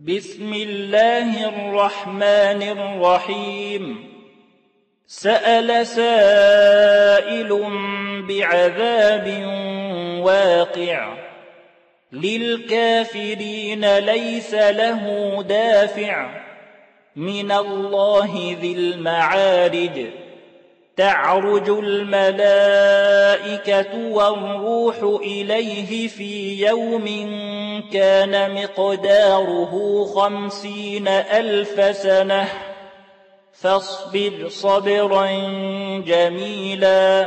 بسم الله الرحمن الرحيم سأل سائل بعذاب واقع للكافرين ليس له دافع من الله ذي المعارج تعرج الملائكة والروح إليه في يوم كان مقداره 50,000 سنة فاصبر صبرا جميلا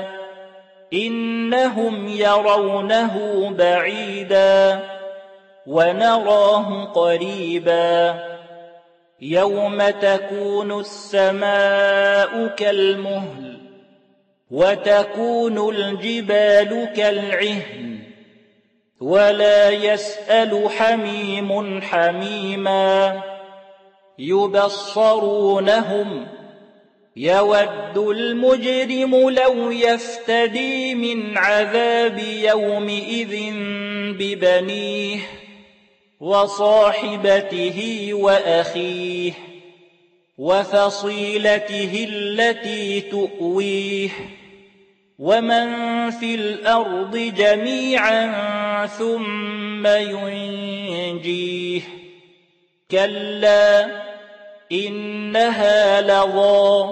إنهم يرونه بعيدا ونراه قريبا يوم تكون السماء كالمهل وتكون الجبال كالعهن ولا يسأل حميم حميما يبصرونهم يود المجرم لو يفتدي من عذاب يومئذ ببنيه وصاحبته وأخيه وفصيلته التي تؤويه ومن في الأرض جميعا ثم ينجيه كلا إنها لظى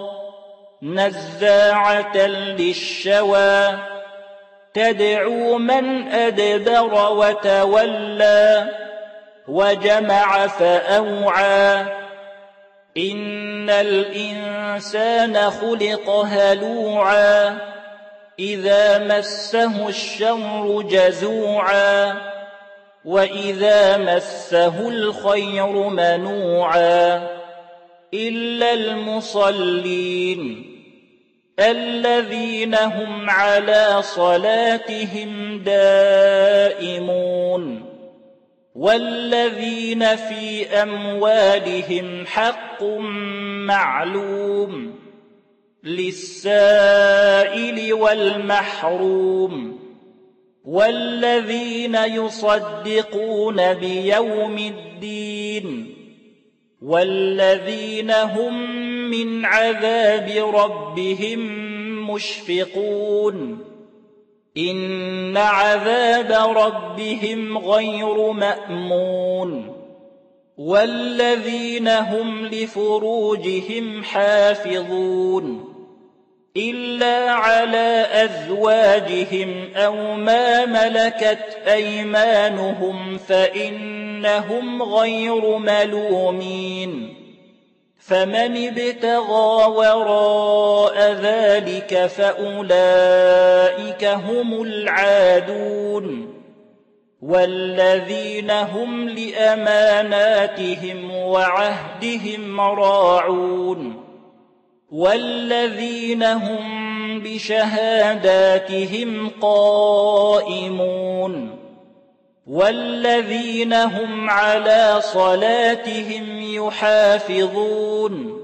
نزاعة للشوى تدعو من أدبر وتولى وجمع فأوعى إن الإنسان خلق هلوعا إذا مسه الشر جزوعا وإذا مسه الخير منوعا إلا المصلين الذين هم على صلاتهم دائمون والذين في أموالهم حق معلوم للسائل والمحروم والذين يصدقون بيوم الدين والذين هم من عذاب ربهم مشفقون إن عذاب ربهم غير مأمون والذين هم لفروجهم حافظون إلا على أزواجهم أو ما ملكت أيمانهم فإنهم غير ملومين فمن ابتغى وراء ذلك فأولئك هم العادون والذين هم لأماناتهم وعهدهم راعون والذين هم بشهاداتهم قائمون والذين هم على صلاتهم يحافظون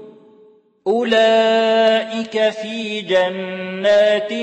أولئك في جنات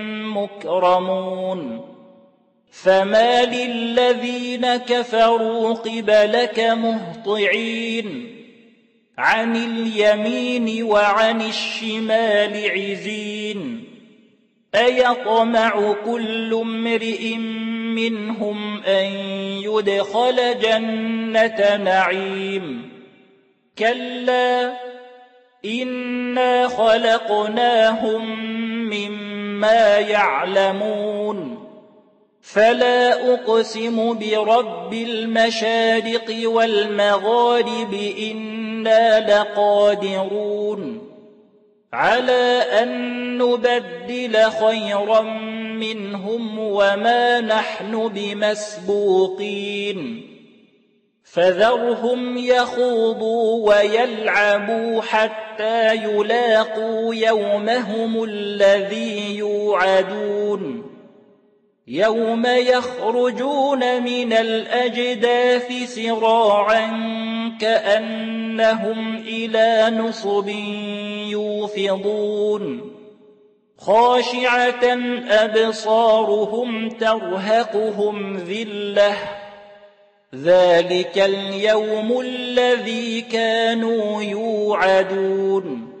مكرمون فما للذين كفروا قبلك مهطعين عن اليمين وعن الشمال عزين أيطمع كل امرئ منهم أن يدخل جنة نعيم كلا إنا خلقناهم مما يعلمون فلا أقسم برب المشارق والمغارب إنا لقادرون على أن نبدل خيرا منهم وما نحن بمسبوقين فذرهم يخوضوا ويلعبوا حتى يلاقوا يومهم الذي يوعدون يوم يخرجون من الأجداث سراعا كأنهم إلى نصب يوفضون خاشعة أبصارهم ترهقهم ذلة ذلك اليوم الذي كانوا يوعدون